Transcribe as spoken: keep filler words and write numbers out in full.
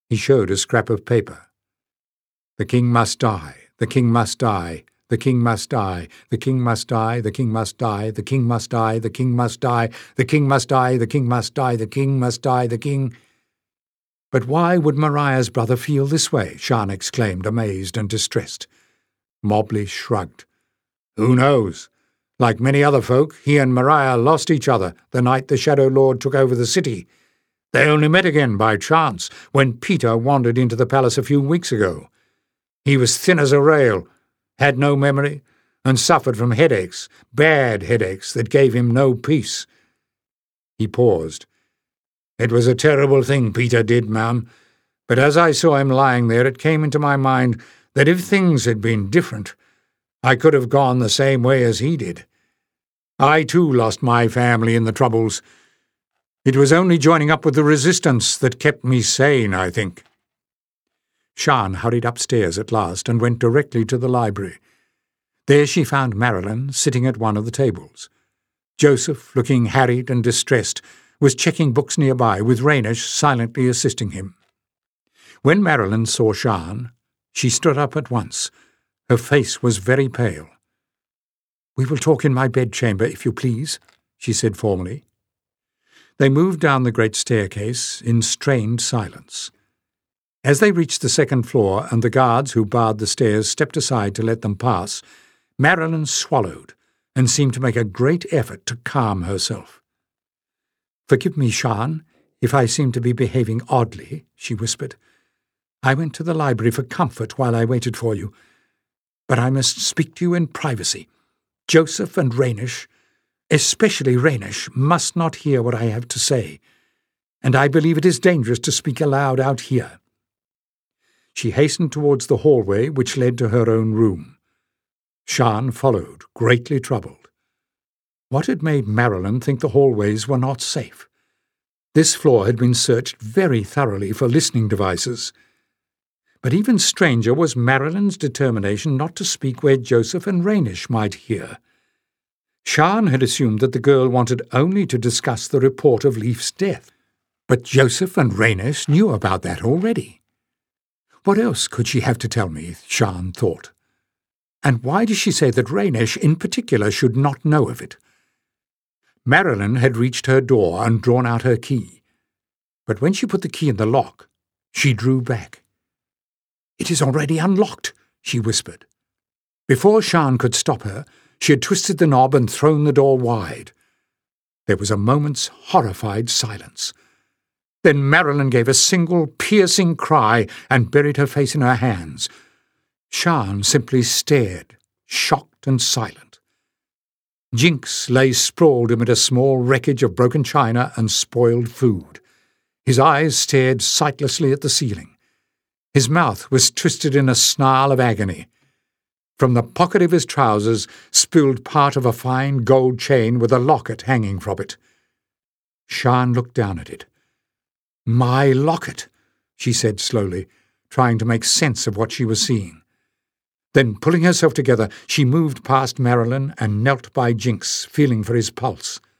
He showed a scrap of paper. The king must die, the king must die, the king must die, the king must die, the king must die, the king must die, the king must die, the king must die, the king must die, the king must die, the king... But why would Mariah's brother feel this way? Sian exclaimed, amazed and distressed. Mobley shrugged. Who knows? Like many other folk, he and Mariah lost each other the night the Shadow Lord took over the city. They only met again by chance, when Peter wandered into the palace a few weeks ago. He was thin as a rail, had no memory, and suffered from headaches, bad headaches that gave him no peace. He paused. It was a terrible thing Peter did, ma'am, but as I saw him lying there, it came into my mind that if things had been different, I could have gone the same way as he did. I, too, lost my family in the Troubles. It was only joining up with the resistance that kept me sane, I think. Sian hurried upstairs at last and went directly to the library. There she found Marilyn sitting at one of the tables. Joseph, looking harried and distressed, was checking books nearby, with Raynish silently assisting him. When Marilyn saw Sian, she stood up at once. Her face was very pale. "We will talk in my bedchamber, if you please," she said formally. They moved down the great staircase in strained silence. As they reached the second floor and the guards who barred the stairs stepped aside to let them pass, Marilyn swallowed and seemed to make a great effort to calm herself. "Forgive me, Sian, if I seem to be behaving oddly," she whispered. "I went to the library for comfort while I waited for you. But I must speak to you in privacy. Joseph and Raynish, especially Raynish, must not hear what I have to say, and I believe it is dangerous to speak aloud out here." She hastened towards the hallway which led to her own room. Sian followed, greatly troubled. What had made Marilyn think the hallways were not safe? This floor had been searched very thoroughly for listening devices. But even stranger was Marilyn's determination not to speak where Joseph and Raynish might hear. Sian had assumed that the girl wanted only to discuss the report of Leif's death, but Joseph and Raynish knew about that already. What else could she have to tell me, Sian thought. And why did she say that Raynish in particular should not know of it? Marilyn had reached her door and drawn out her key, but when she put the key in the lock, she drew back. "It is already unlocked," she whispered. Before Sian could stop her, she had twisted the knob and thrown the door wide. There was a moment's horrified silence. Then Marilyn gave a single piercing cry and buried her face in her hands. Sian simply stared, shocked and silent. Jinx lay sprawled amid a small wreckage of broken china and spoiled food. His eyes stared sightlessly at the ceiling. His mouth was twisted in a snarl of agony. From the pocket of his trousers spilled part of a fine gold chain with a locket hanging from it. Sian looked down at it. "My locket," she said slowly, trying to make sense of what she was seeing. Then, pulling herself together, she moved past Marilyn and knelt by Jinx, feeling for his pulse.